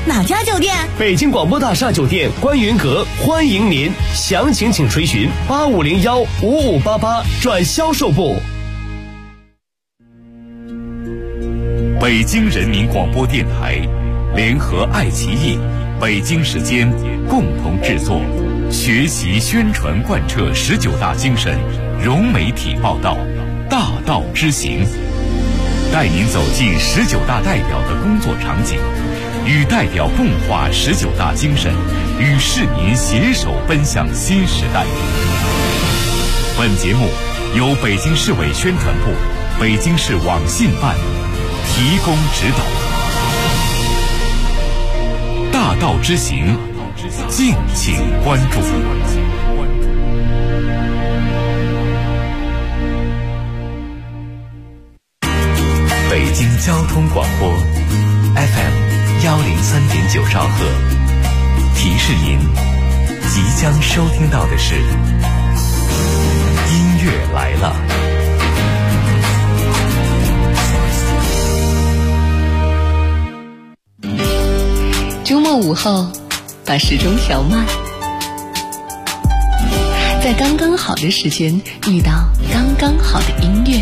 哪家酒店？ 北京广播大厦酒店观云阁，欢迎您，详情请垂询85015588转销售部。 北京人民广播电台联合爱奇艺、北京时间共同制作，学习宣传贯彻19大精神，融媒体报道，大道之行，带您走进19大代表的工作场景，与代表共话19大精神，与市民携手奔向新时代。本节目由北京市委宣传部、北京市网信办提供指导。大道之行，敬请关注。北京交通广播 FM103.9兆赫，提示您即将收听到的是音乐来了。 周末午后，把时钟调慢，在刚刚好的时间遇到刚刚好的音乐，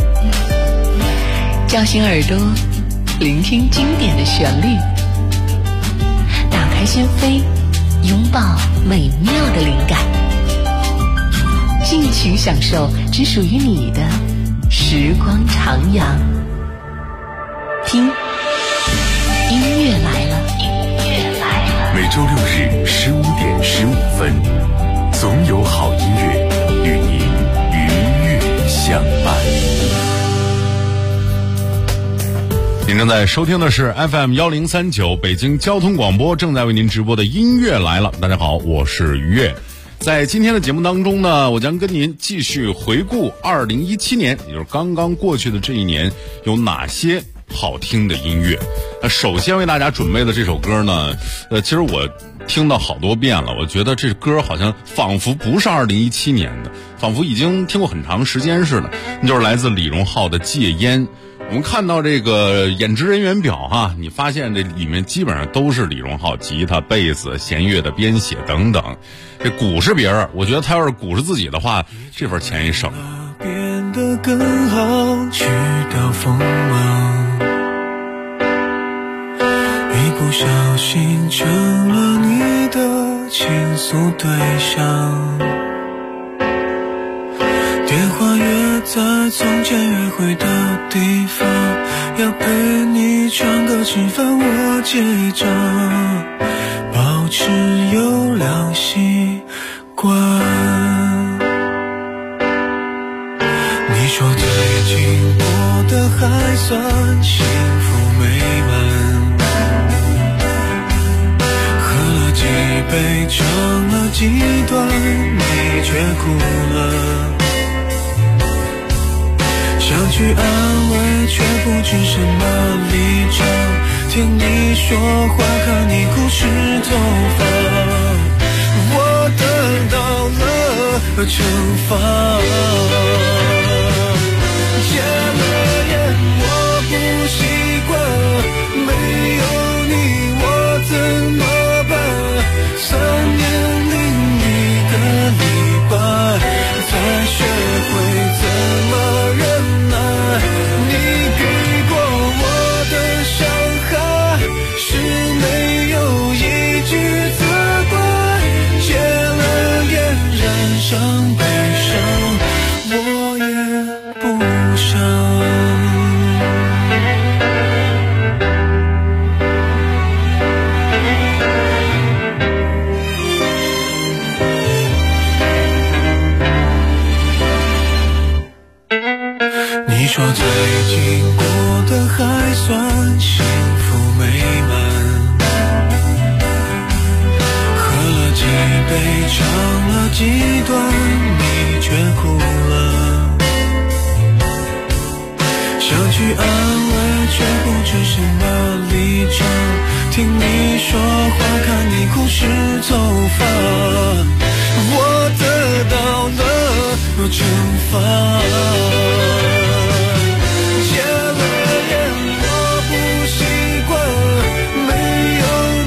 叫醒耳朵，聆听经典的旋律，打开心扉，拥抱美妙的灵感，尽情享受只属于你的时光徜徉。听，音乐来了。 每周六日15:15，总有好音乐与您愉悦相伴。 您正在收听的是 FM1039 北京交通广播，正在为您直播的音乐来了。大家好，我是于越。在今天的节目当中呢，我将跟您继续回顾2017年，也就是刚刚过去的这一年，有哪些好听的音乐。首先为大家准备的这首歌呢，其实我听到好多遍了，我觉得这歌好像仿佛不是2017年的，仿佛已经听过很长时间似的。那就是来自李荣浩的《戒烟》。我们看到这个演职人员表哈，你发现这里面基本上都是李荣浩吉他、贝斯、弦乐的编写等等。这鼓是别人，我觉得他要是鼓是自己的话，这份钱也省。 变得更好，去掉锋芒，一不小心成了你的倾诉对象，电话约在从前约会的地方，要陪你唱歌吃饭我结账，保持优良习惯。你说最近过得还算幸福美满，喝了几杯唱了几段，你却哭了，想去安慰却不知什么立场，听你说话看你哭湿头发，我得到了惩罚。戒了烟我不习惯，没有你我怎么办？3年01个礼拜才学会怎么忍耐，你给过我的伤害是没有一句责怪，戒了烟染上悲伤我也不想。你说最近过得还算幸福美满，喝了几杯唱了几段，你却哭了，想去安慰却不知什么立场，听你说话看你哭湿头发，我得到了惩罚。戒了烟我不习惯，没有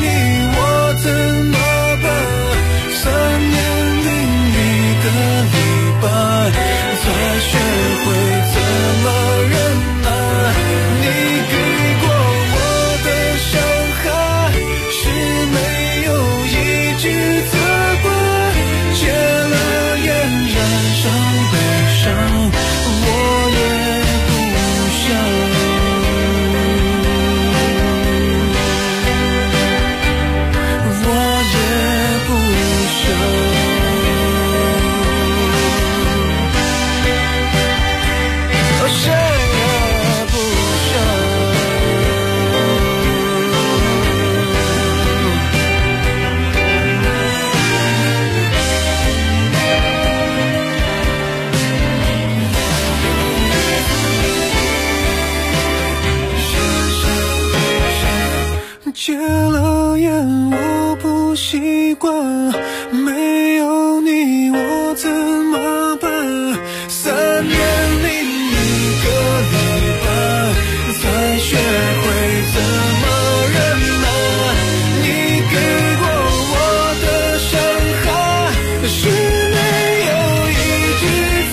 了眼，我不习惯，没有你我怎么办？3年零1个礼拜，才学会怎么忍耐。你给过我的伤害，是没有一句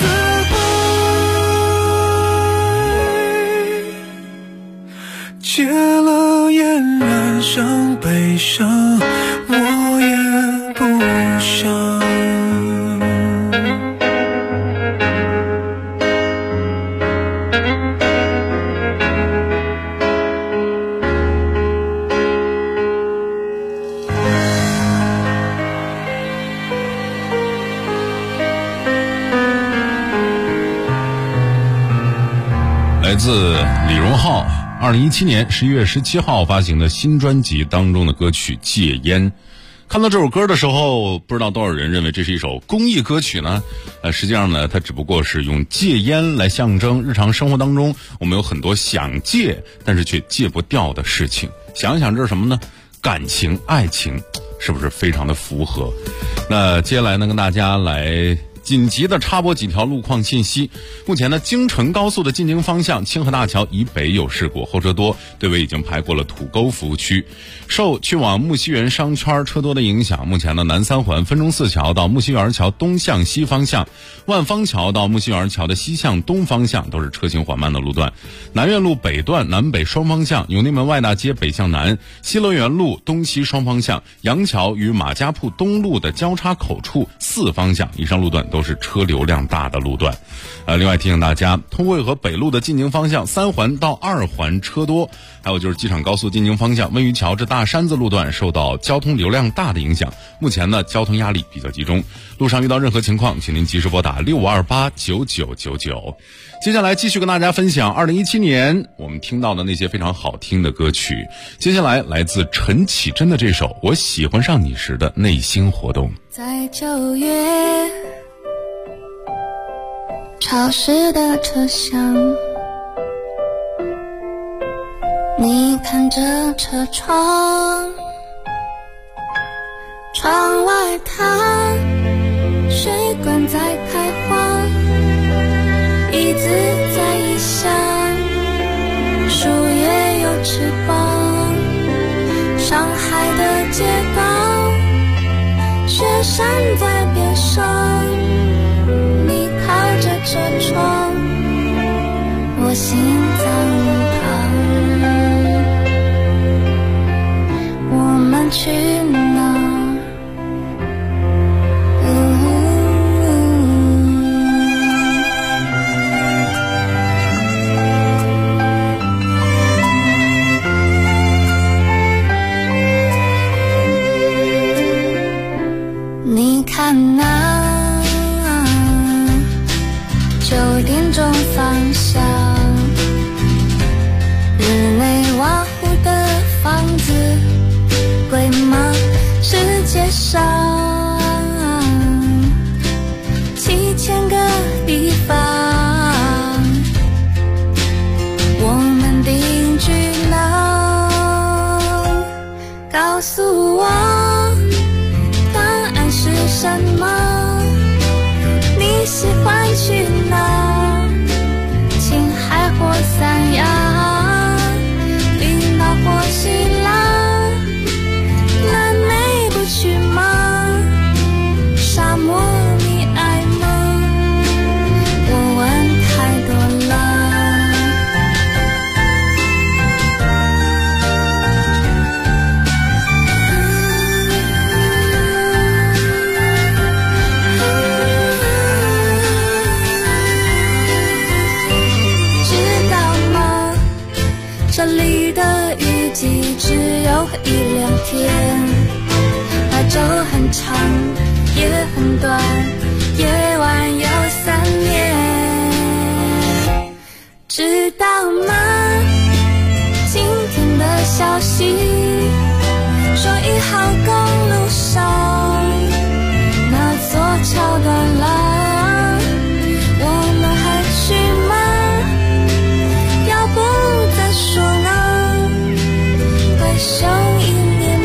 责怪。戒了烟，染上悲伤，我也不想。 来自李荣浩2017年11月17号发行的新专辑当中的歌曲《戒烟》。看到这首歌的时候，不知道多少人认为这是一首公益歌曲呢？实际上呢，它只不过是用戒烟来象征日常生活当中我们有很多想戒但是却戒不掉的事情。想一想这是什么呢？感情、爱情，是不是非常的符合？那接下来呢，跟大家来紧急的插播几条路况信息。目前呢，京承高速的进京方向清河大桥以北有事故，后车多，队尾已经排过了土沟服务区。受去往木樨园商圈车多的影响，目前呢，南三环分钟寺桥到木樨园桥东向西方向，万方桥到木樨园桥的西向东方向都是车行缓慢的路段。南苑路北段南北双方向，永定门外大街北向南，西乐园路东西双方向，杨桥与马家铺东路的交叉口处4方向，以上路段都是车流量大的路段。另外提醒大家，通惠河北路的进京方向3环到2环车多，还有就是机场高速进京方向温榆桥至大山子路段受到交通流量大的影响，目前呢交通压力比较集中，路上遇到任何情况请您及时拨打65289999。接下来继续跟大家分享2017年我们听到的那些非常好听的歌曲。接下来来自陈绮贞的这首《我喜欢上你时的内心活动》。 在9月潮湿的车厢，你看着车窗，窗外它水管在开花，椅子在异乡，树叶有翅膀，上海的街道，雪山在边上，你靠着车窗，我心脏旁，我们去哪？你看那9点钟方向，日内瓦湖的房子贵吗？世界上7000个地方，我们定居哪？告诉我是什么？你喜欢去哪？青海或三亚，冰岛或希腊，南美不去吗？沙漠你爱吗？我问太多了。这里的雨季只有1-2天，白昼很长，夜很短，夜晚有3年，知道吗？今天的消息说1号公路上那座桥断了，我们还去吗？要不再说呢？回首1年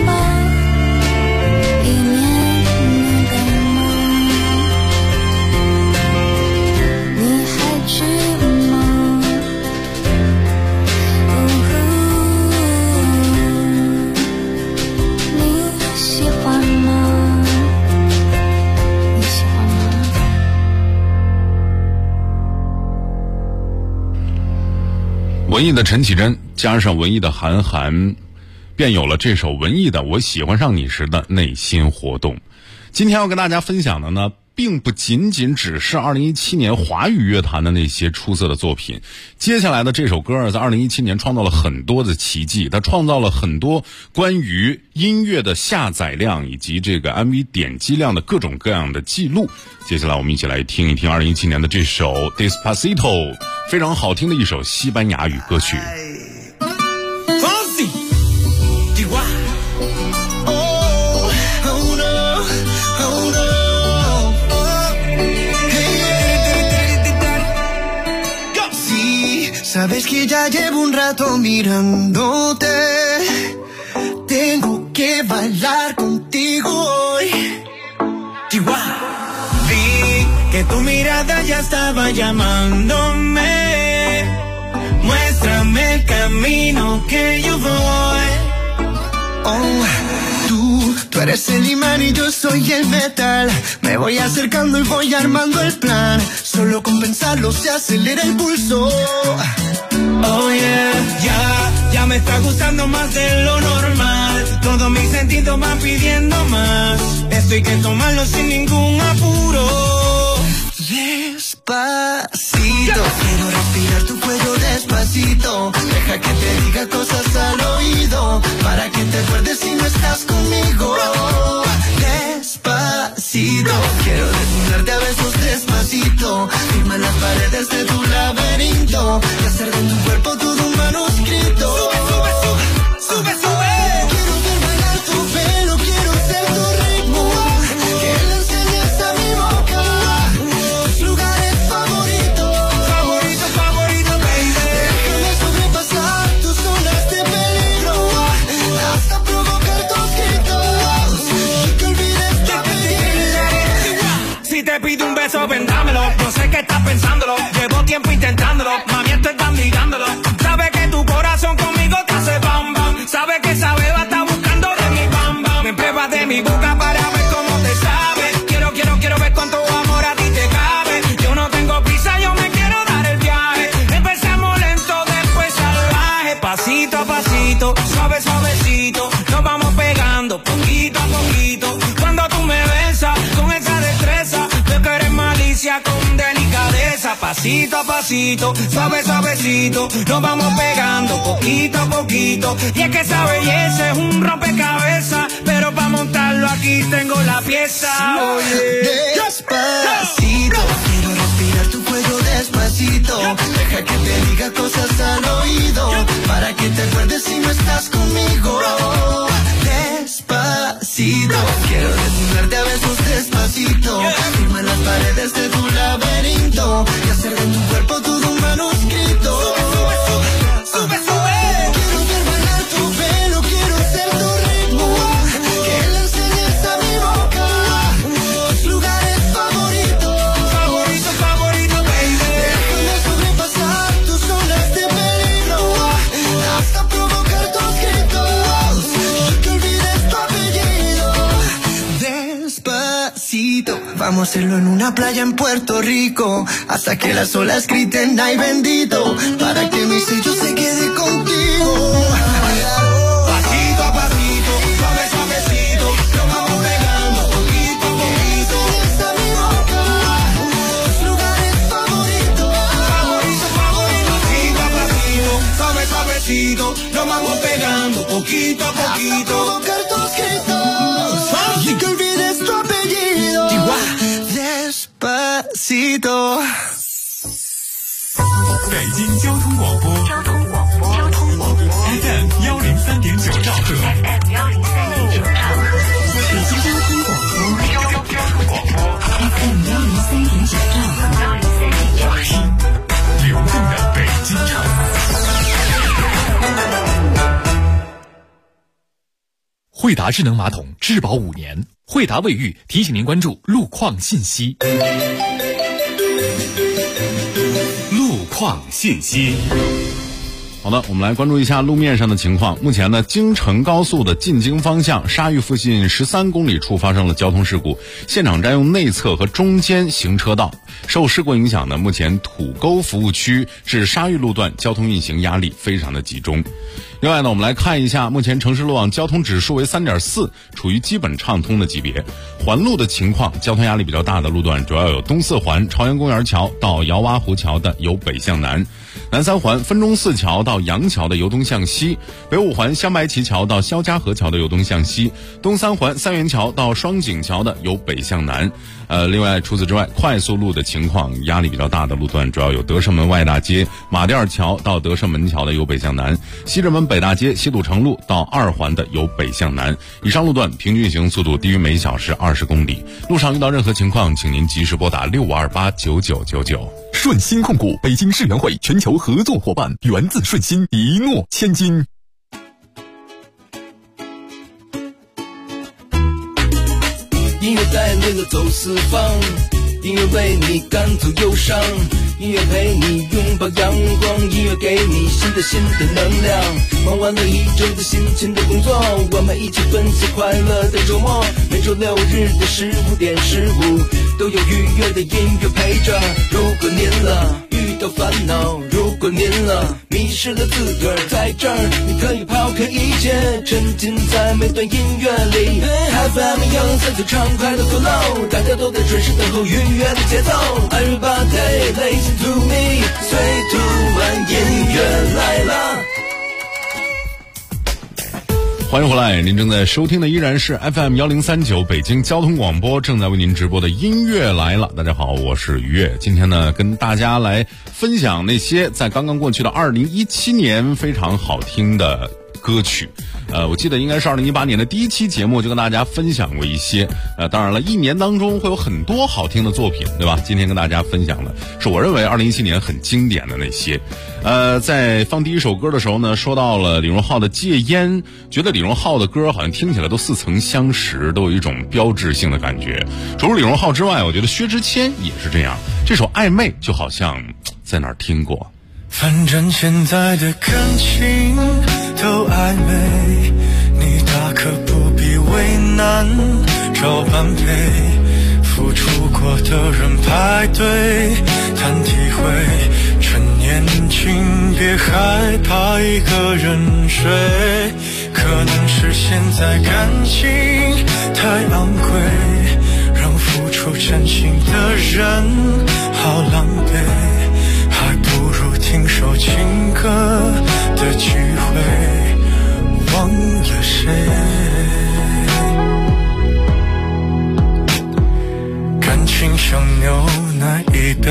文艺的陈绮贞加上文艺的韩寒，便有了这首文艺的我喜欢上你时的内心活动。今天要跟大家分享的呢，并不仅仅只是2017年华语乐坛的那些出色的作品。接下来的这首歌在2017年创造了很多的奇迹，它创造了很多关于音乐的下载量以及这个 MV 点击量的各种各样的记录。接下来我们一起来听一听2017年的这首 Despacito， 非常好听的一首西班牙语歌曲。 Sabes que ya llevo un rato mirándote. Tengo que bailar contigo hoy. Chihuahua. Vi que tu mirada ya estaba llamándome. Muéstrame el camino que yo voy. Oh, tú eres el imán y yo soy el metal. Me voy acercando y voy armando el plan. Solo con pensarlo se acelera el pulso. Oh yeah, ya me está gustando más de lo normal. Todos mis sentidos van pidiendo más. Esto hay que tomarlo sin ningún apuro. Despacito, quiero respirar tu cuello despacito. Deja que te diga cosas al oído, para que te acuerdes si no estás conmigo. Despacito, quiero desnudarte a besos despacito. Firma las paredes de tu laberinto y hacer de tu cuerpo todo un manuscrito. Sube, sube, sube, sube, sube. Quiero ver bailar tu pelo, quiero ser tu ritmo. Que le enseñes a mi boca tus lugares favoritos. Favorito, favorito, baby. Déjame sobrepasar tus zonas de peligro, hasta provocar tus gritos y que olvides tu apellido. Si te pido un beso, vendámelo. No sé qué estás pensándolo. Llevo tiempo intentándolo. Mami, estoy mirándolo. Sabe que tu corazón conmigo te hace bam bam. Sabe que esa beba está buscando de mi bam bam. Me pruebas de mi boca para ver cómo te sabe. Quiero ver cuánto amor a ti te cabe. Yo no tengo prisa, yo me quiero dar el viaje. Empezamos lento, después salvaje. Pasito a pasito, suave suavecito. Nos vamos pegando poquito a poquito. Cuando tú me besas con esa destreza, veo que eres malicia con delicadeza. Pasito a pasito, suave suavecito, nos vamos pegando poquito a poquito. Y es que esa belleza es un rompecabezas, pero para montarlo aquí tengo la pieza. Oye, despacito, quiero respirar tu cuello despacito. Deja que te diga cosas al oído, para que te acuerdes si no estás conmigo. Despacito, quiero desnudarte a besos despacito. Firma las paredes de tu laberinto y hacer de tu cuerpo todo un manuscrito. Sube, sube, sube, sube, sube. Quiero ver bailar tu pelo, quiero ser tu ritmo. Que le enseñes a mi boca tus lugares favoritos. Favorito, favorito, baby. Déjame sobrepasar tus zonas de peligro, hasta provocar tus gritos y que olvides tu apellido. Despacito, vamos a hacerlo en una playa en Puerto Rico, hasta que las olas griten ay bendito, para que mi sello se quede contigo. Pasito a pasito, suave suavecito, nos vamos pegando poquito a poquito. Esa mi boca, tus lugares favoritos. Favorito, favorito. Pasito a pasito, suave suavecito, nos vamos pegando poquito a poquito. A provocar tus gritos y que olvides tu apellido. Despacito. 北京交通广播FM 103.9兆赫， 北京交通广播 FM 103.9兆赫， 流动的北京城。惠达智能马桶质保5年，惠达卫浴提醒您关注路况信息。路况信息。 好的，我们来关注一下路面上的情况。目前呢，京承高速的进京方向沙峪附近13公里处发生了交通事故，现场占用内侧和中间行车道。受事故影响呢，目前土沟服务区至沙峪路段交通运行压力非常的集中。另外呢，我们来看一下目前城市路网交通指数为 3.4， 处于基本畅通的级别。环路的情况，交通压力比较大的路段主要有东四环朝阳公园桥到姚洼湖桥的由北向南，南三环分钟寺桥到杨桥的由东向西，北五环香白旗桥到肖家河桥的由东向西，东三环三元桥到双井桥的由北向南。另外除此之外，快速路的情况，压力比较大的路段主要有德胜门外大街马甸桥到德胜门桥的由北向南，西直门北大街西堵城路到二环的由北向南。以上路段平均运行速度低于每小时20公里。路上遇到任何情况，请您及时拨打65289999。 顺鑫控股北京世园会全球合作伙伴，源自顺鑫，一诺千金。 音乐带领了走四方，音乐为你赶走忧伤，音乐陪你拥抱阳光，音乐给你新的能量。忙完了一周的辛勤的工作，我们一起分享快乐的周末。每周六日的15点15，都有愉悦的音乐陪着。如果您遇到烦恼，如果您迷失了自个儿，在这儿你可以抛开一切，沉浸在每段音乐里。FM 103最畅快的 flow， 大家都在准时等候愉悦的节奏。Everybody listen to me， 最突然音乐来了。 欢迎回来，您正在收听的依然是 FM 1039北京交通广播正在为您直播的音乐来了。大家好，我是于越。今天呢，跟大家来分享那些在刚刚过去的2017年非常好听的歌曲。我记得应该是2018年的第一期节目就跟大家分享过一些。当然了，一年当中会有很多好听的作品，对吧？今天跟大家分享的是我认为2017年很经典的那些。在放第一首歌的时候呢，说到了李荣浩的《戒烟》，觉得李荣浩的歌好像听起来都似曾相识，都有一种标志性的感觉。除了李荣浩之外，我觉得薛之谦也是这样。这首《暧昧》就好像在哪儿听过。 反正现在的感情都暧昧，你大可不必为难，找般配，付出过的人排队谈体会，趁年轻别害怕一个人睡，可能是现在感情太昂贵，让付出真心的人好狼狈，还不如听首情歌的机会，忘了谁。感情像牛奶一杯，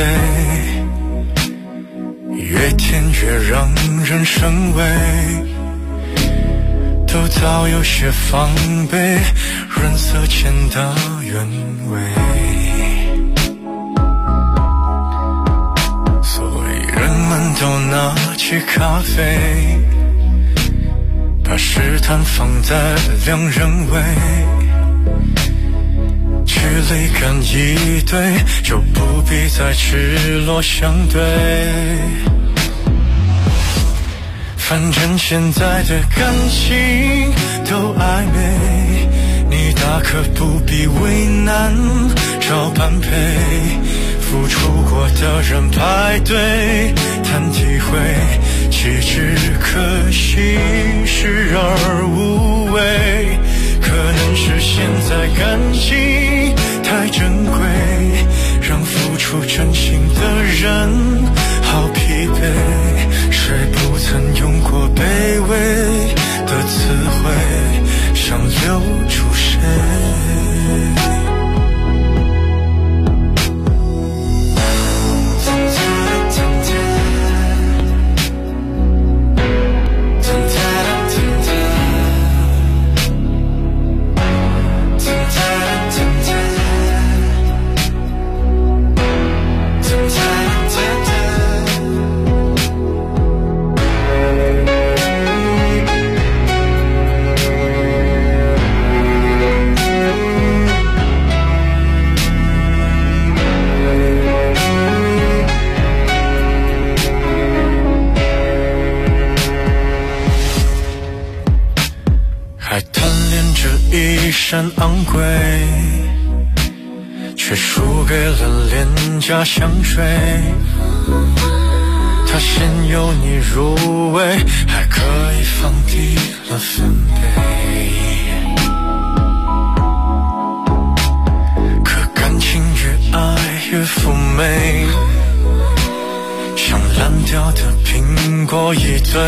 越甜越让人生畏，都早有些防备，润色前的原味。人们都拿起咖啡，把试探放在两人位，距离感一对，就不必再赤裸相对。反正现在的感情都暧昧，你大可不必为难，找般配，付出过的人排队谈体会，岂止可惜视而无味，可能是现在感情太珍贵，让付出真心的人好疲惫，谁不曾用过卑微的词汇，想留住谁。 贪恋着一身昂贵，却输给了廉价香水。它先由你入味，还可以放低了分贝。可感情越爱越妩媚，像烂掉的苹果一堆，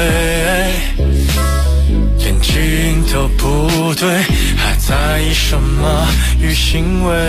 连基因都不对，还在意什么与行为？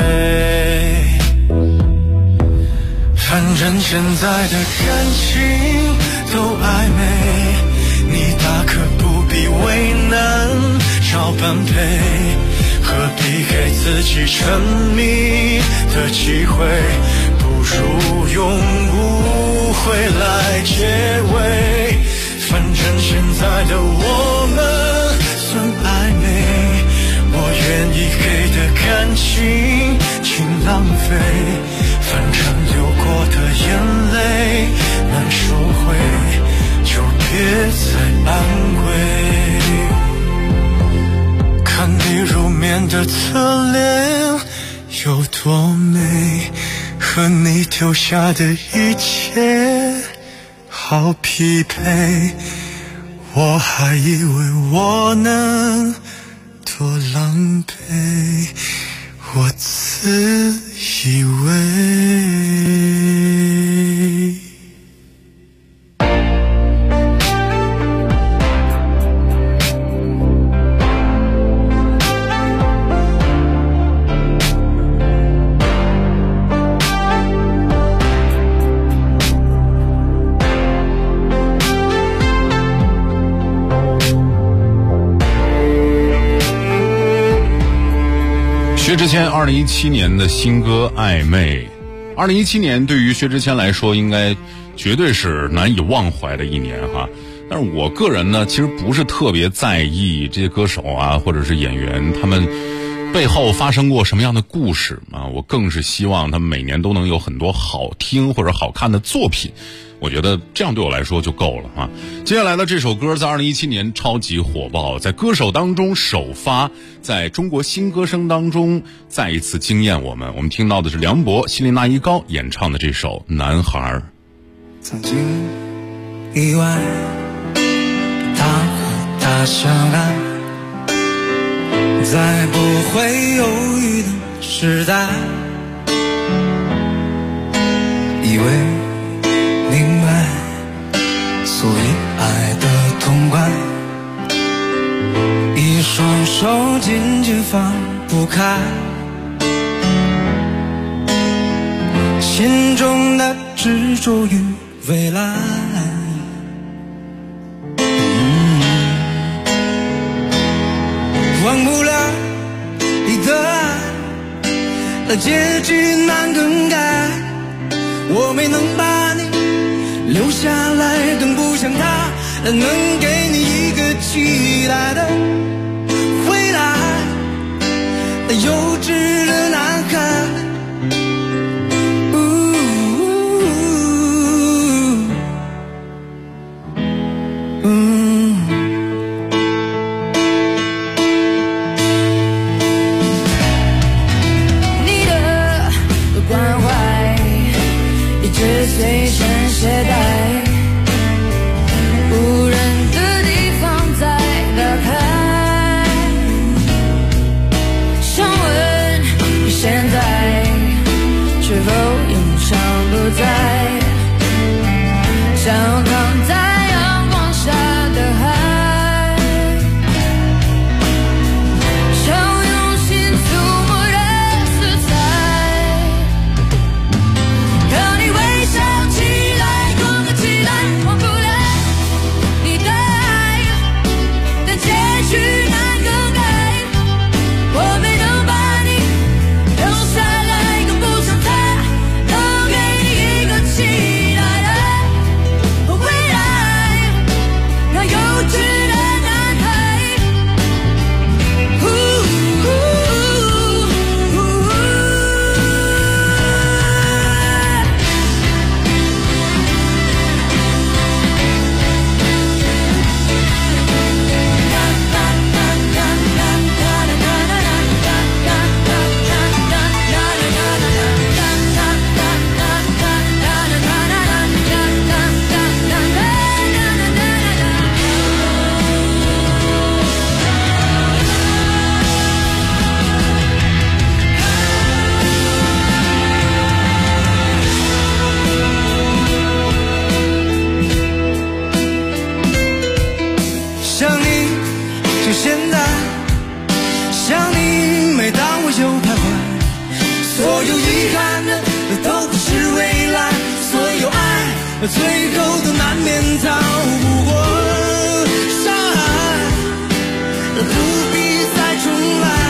反正现在的感情都暧昧，你大可不必为难找般配，何必给自己沉迷的机会？不如用误会来结尾。反正现在的我们算暧昧，我愿意给的感情请浪费，反正流过的眼泪难收回，就别再安慰。看你入眠的侧脸有多美，和你丢下的一切好匹配，我还以为我能多狼狈，我自以为。 薛之谦2017年的新歌《暧昧》，2017年对于薛之谦来说，应该绝对是难以忘怀的一年哈。但是我个人呢，其实不是特别在意这些歌手啊，或者是演员他们背后发生过什么样的故事啊。我更是希望他们每年都能有很多好听或者好看的作品。我觉得这样对我来说就够了啊！接下来的这首歌在2017年超级火爆，在歌手当中首发，在中国新歌声当中再一次惊艳我们。我们听到的是梁博、希林娜依高演唱的这首《男孩》。 曾经意外大和大相爱，在不会犹豫的时代，以为明白，所以爱的痛快，一双手紧紧放不开，心中的执着与未来，忘不了你的爱，结局难更改，我没能把你留下来，更不像他能给你一个期待的未来。幼稚的男孩， 你的关怀一直随身携带，无人的地方再打开，想问你现在是否永常不在，像躺在阳光下的海，想用心触摸的色彩，看你微笑起来，多么期待，忘不了你的爱，但结局难更改，我没能把你留下来，更不像他能给你一个期待的未来。 想你，每当我又徘徊，所有遗憾的都不是未来，所有爱最后都难免逃不过伤害，不必再重来。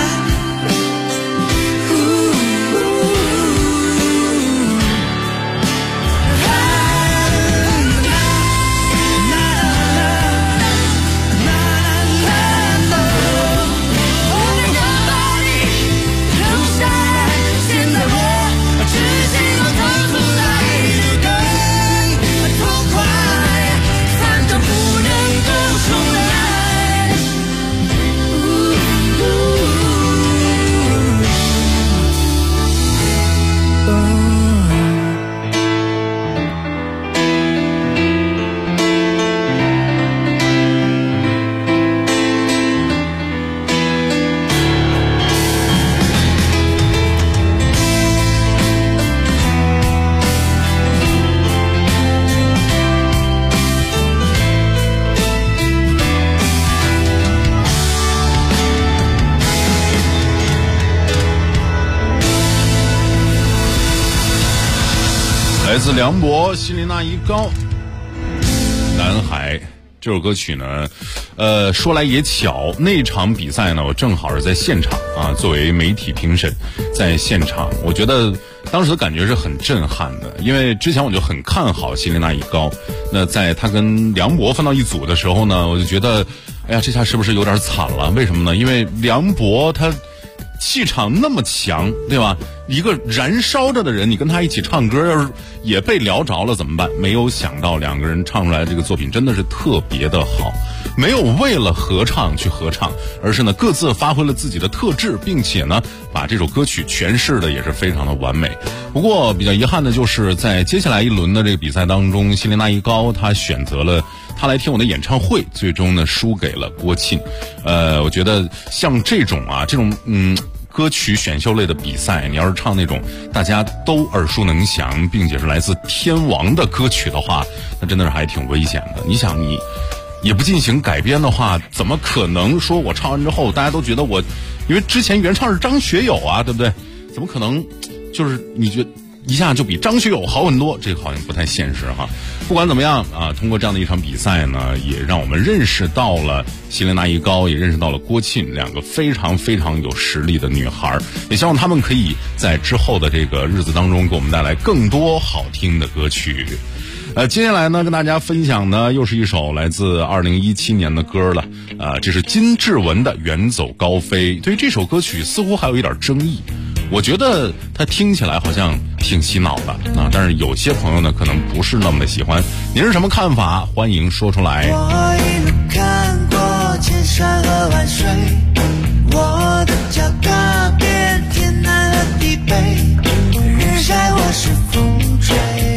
来自梁博希林娜依高南海这首歌曲呢，说来也巧，那场比赛呢我正好是在现场啊，作为媒体评审在现场，我觉得当时的感觉是很震撼的，因为之前我就很看好希林娜依高，那在他跟梁博分到一组的时候呢，我就觉得哎呀这下是不是有点惨了，为什么呢？因为梁博他气场那么强，对吧？一个燃烧着的人，你跟他一起唱歌，要是也被撩着了怎么办？没有想到两个人唱出来这个作品真的是特别的好，没有为了合唱去合唱，而是呢各自发挥了自己的特质，并且呢把这首歌曲诠释的也是非常的完美。不过比较遗憾的就是在接下来一轮的这个比赛当中，希林娜依高她选择了他来听我的演唱会，最终呢输给了郭沁。我觉得像这种歌曲选秀类的比赛，你要是唱那种大家都耳熟能详并且是来自天王的歌曲的话，那真的是还挺危险的。你想你也不进行改编的话，怎么可能说我唱完之后大家都觉得我，因为之前原唱是张学友啊，对不对？怎么可能就是你觉得一下就比张学友好很多，这个好像不太现实哈。不管怎么样啊，通过这样的一场比赛呢，也让我们认识到了希林娜依高，也认识到了郭沁，两个非常非常有实力的女孩，也希望她们可以在之后的这个日子当中给我们带来更多好听的歌曲。接下来呢，跟大家分享呢，又是一首来自2017年的歌了，这是金志文的《远走高飞》。对于这首歌曲，似乎还有一点争议。我觉得它听起来好像挺洗脑的啊，但是有些朋友呢可能不是那么的喜欢。您是什么看法？欢迎说出来。 我一路看过千山和万水，我的脚踏遍天南和地北，日晒或是风吹，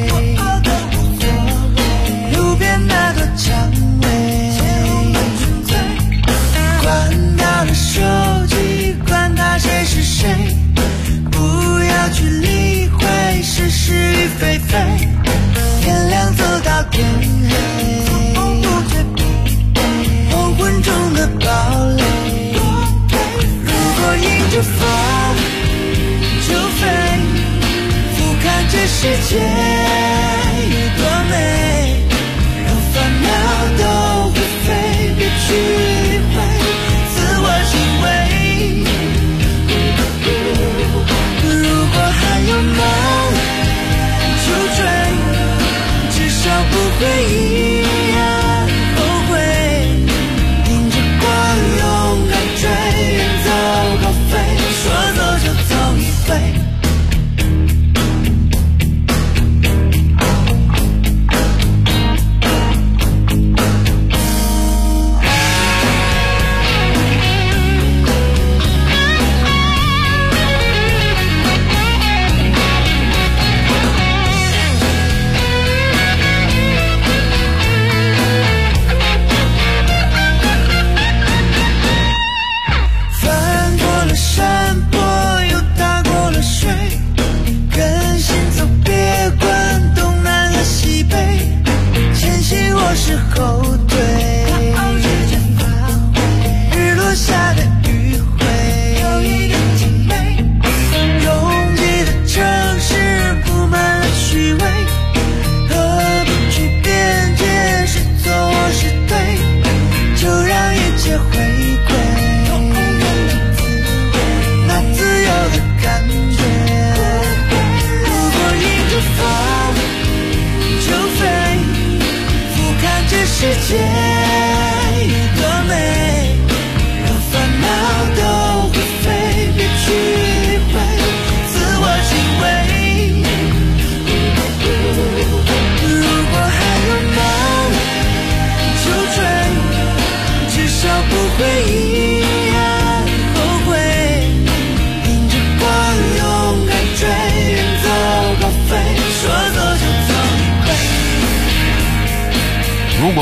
路边那朵蔷薇，管他的手机，管他谁是谁，不要去理会是是与非非，天亮走到天黑，黄昏中的堡垒，如果迎着风就飞，俯瞰这世界有多美，让烦恼都会飞，别去理会自我行为，如果还有梦就追，至少不会一样后悔，迎着光勇敢追，远走高飞，说走就走一回。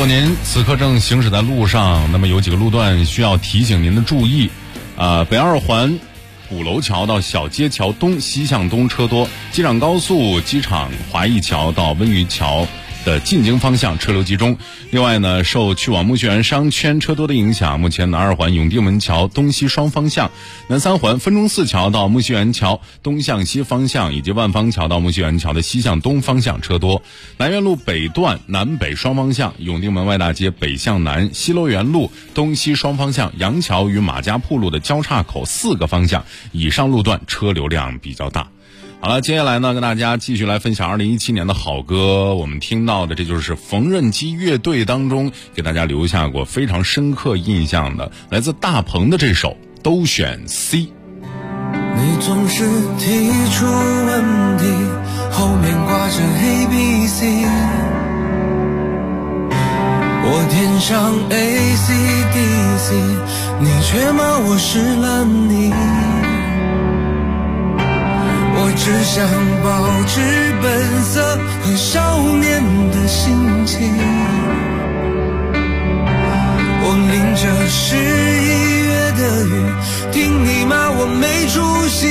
如果您此刻正行驶在路上，那么有几个路段需要提醒您的注意。北二环鼓楼桥到小街桥东西向东车多，机场高速机场华谊桥到温榆桥的进京方向车流集中。另外呢，受去往木樨园商圈车多的影响，目前南二环永定门桥东西双方向、南三环分钟寺桥到木樨园桥东向西方向，以及万方桥到木樨园桥的西向东方向车多。南苑路北段南北双方向、永定门外大街北向南、西楼园路东西双方向、杨桥与马家铺路的交叉口4个方向以上路段车流量比较大。好了，接下来呢，跟大家继续来分享2017年的好歌。我们听到的这就是缝纫机乐队当中给大家留下过非常深刻印象的，来自大鹏的这首都选 C。 你总是提出问题，后面挂着 ABC， 我填上 ACDC， 你却骂我是烂泥。我只想保持本色和少年的心情，我淋着11月的雨，听你骂我没出息。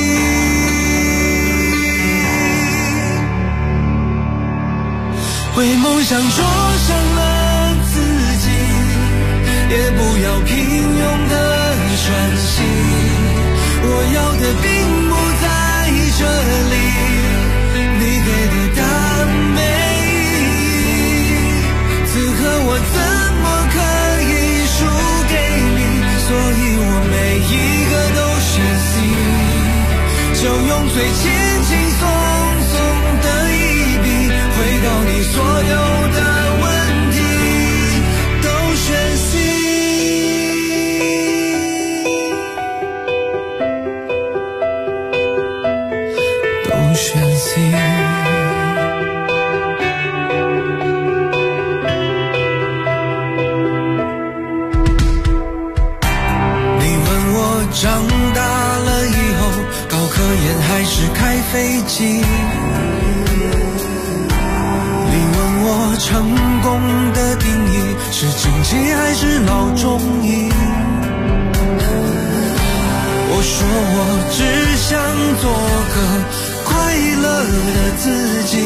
为梦想灼伤了自己，也不要平庸的喘息。我要的并不在这里，你给的答案没意义，此刻我怎么可以输给你？所以我每一个都选 C， 就用最轻轻松松的一笔，回到你所有的问题，都选 C。选 C， 你问我长大了以后，搞科研还是开飞机？你问我成功的定义是经济还是老中医？我说我只想做个快乐的自己，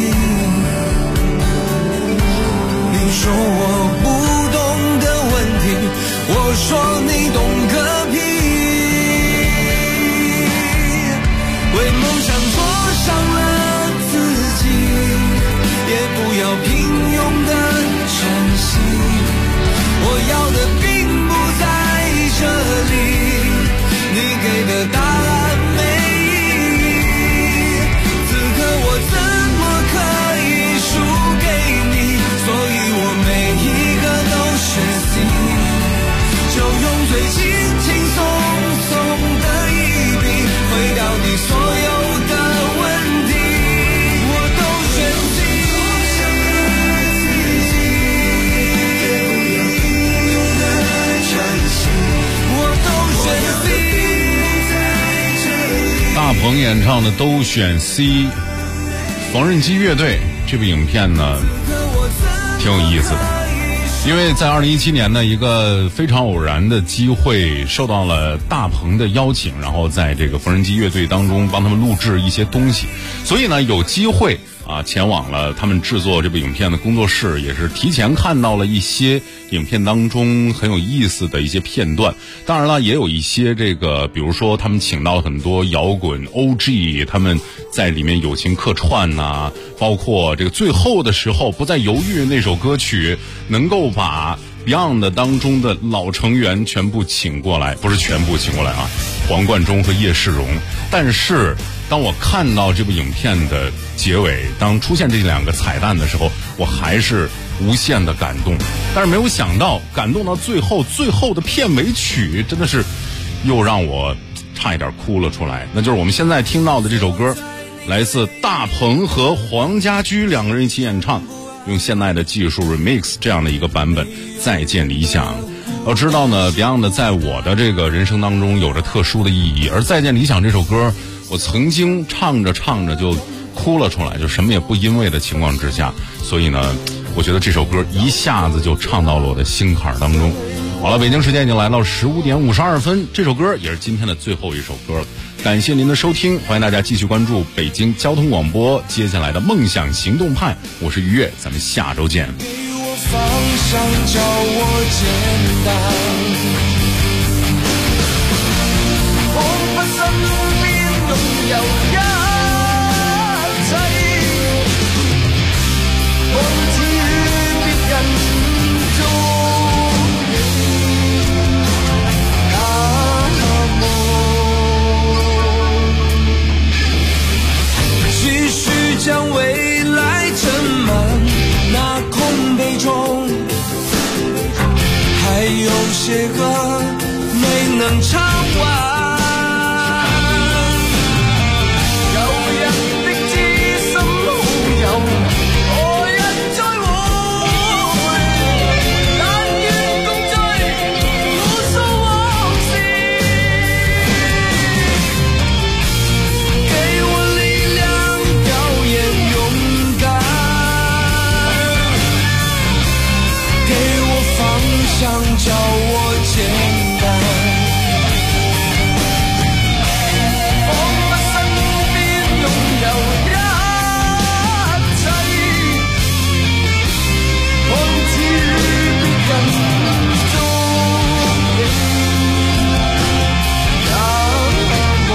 你说我不懂的问题，我说你懂个屁。为梦想灼伤了自己，也不要平庸的喘息。我要的并不在这里，你给的答案没最轻轻松松的一笔，回到你所有的问题，我都选 C， 我都选 C。 大鹏演唱的都选 C。 缝纫机乐队这部影片呢挺有意思的，因为在2017年呢，一个非常偶然的机会，受到了大鹏的邀请，然后在这个缝纫机乐队当中帮他们录制一些东西，所以呢有机会前往了他们制作这部影片的工作室，也是提前看到了一些影片当中很有意思的一些片段。当然了，也有一些这个，比如说他们请到了很多摇滚 OG， 他们在里面友情客串呐，包括这个最后的时候不再犹豫那首歌曲，能够把 Beyond 当中的老成员全部请过来，不是全部请过来黄贯中和叶世荣。但是当我看到这部影片的结尾，当出现这2个彩蛋的时候，我还是无限的感动。但是没有想到，感动到最后的片尾曲真的是又让我差一点哭了出来。那就是我们现在听到的这首歌，来自大鹏和黄家驹2个人一起演唱，用现代的技术 remix 这样的一个版本，再见理想。要知道呢 Beyond 在我的这个人生当中有着特殊的意义，而再见理想这首歌，我曾经唱着就哭了出来，就什么也不因为的情况之下。所以呢我觉得这首歌一下子就唱到了我的心坎当中。好了，北京时间已经来到15点52分，这首歌也是今天的最后一首歌了。感谢您的收听，欢迎大家继续关注北京交通广播接下来的梦想行动派，我是于越，咱们下周见。 给我方向，叫我简单，彷彿身邊擁有一切，看似別人做那夢，繼續將未來斟滿那空杯中，還有些歌沒能唱完，悠揚的知心好友，何日再會？但願共聚無數往事，給我力量表演勇敢，給我方向，叫我簡單，彷彿身邊擁有一切，看似別人做的那夢。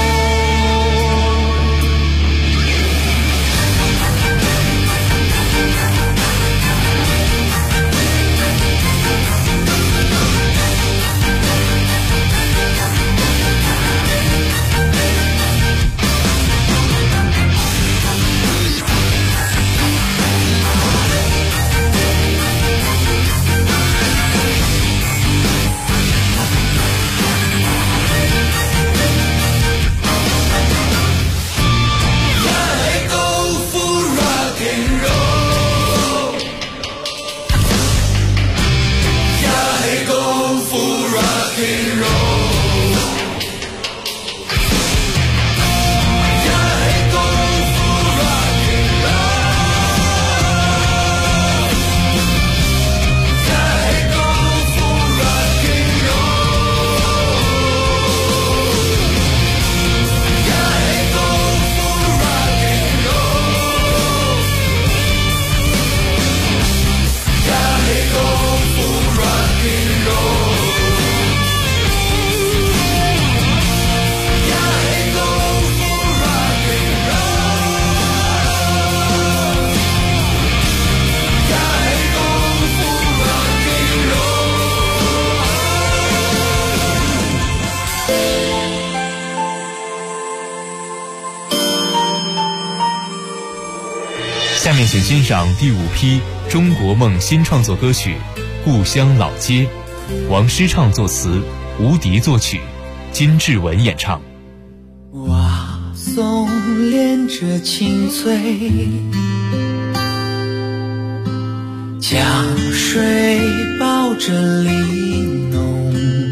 下面请欣赏第5批中国梦新创作歌曲《故乡老街》，王诗畅作词，吴迪作曲，金志文演唱。 蛙松连着青翠，江水抱着玲珑，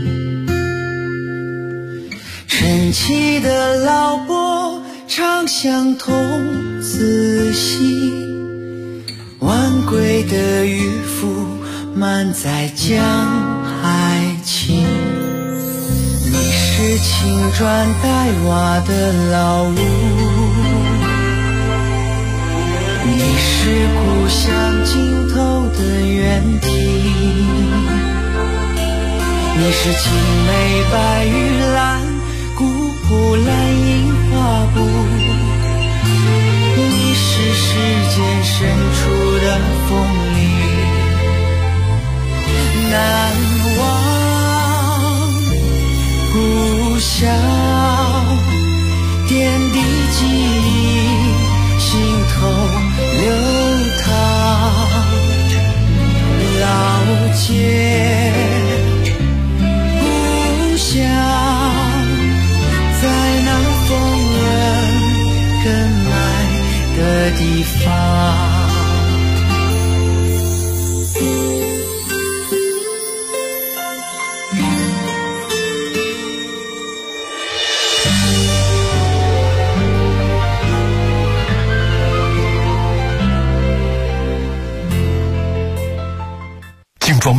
晨起的老伯唱相同，仔细晚归的渔夫满载江海情。你是青砖黛瓦的老屋，你是故乡尽头的原题，你是青梅白玉兰，古朴蓝印花布，你是世间深处的风里难忘故乡，点滴记忆心头流淌，老街故乡，在那风人更爱的地方。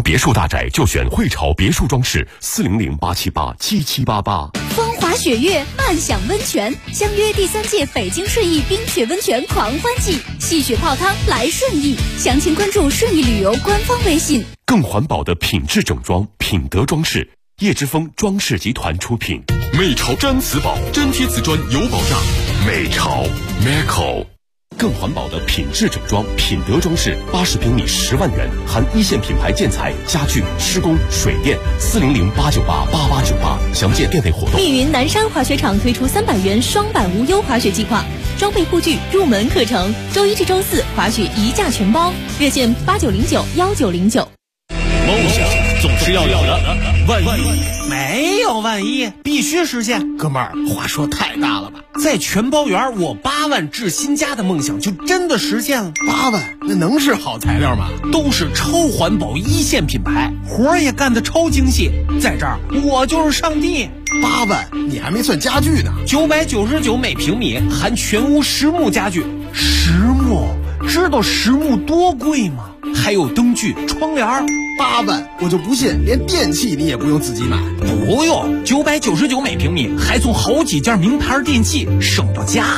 别墅大宅就选汇潮别墅装饰，400-878-7788。 风华雪月，漫享温泉，相约第3届北京顺义冰雪温泉狂欢季，戏雪泡汤来顺义，详情关注顺义旅游官方微信。 更环保的品质整装，品德装饰，叶之峰装饰集团出品。 美潮毡瓷宝，真贴瓷砖有保障。 美潮 Meco。更环保的品质整装，品德装饰，80平米10万元，含1线品牌建材、家具、施工、水电，400-898-8898，详见店内活动。 密云南山滑雪场推出300元双板无忧滑雪计划，装备护具、入门课程，周1至周4滑雪1价全包，热线8909-1909。 梦想总是要有的，万一没有万一，必须实现。哥们儿，话说太大了吧？在全包园，我8万置新家的梦想就真的实现了。 8万，那能是好材料吗？ 都是超环保1线品牌，活儿也干得超精细。在这儿，我就是上帝。 8万，你还没算家具呢。 999每平米，含全屋实木家具。实木，知道实木多贵吗？还有灯具、窗帘。 8万，我就不信连电器你也不用自己买。 不用，999每平米，还送好几件名牌电器，省到家。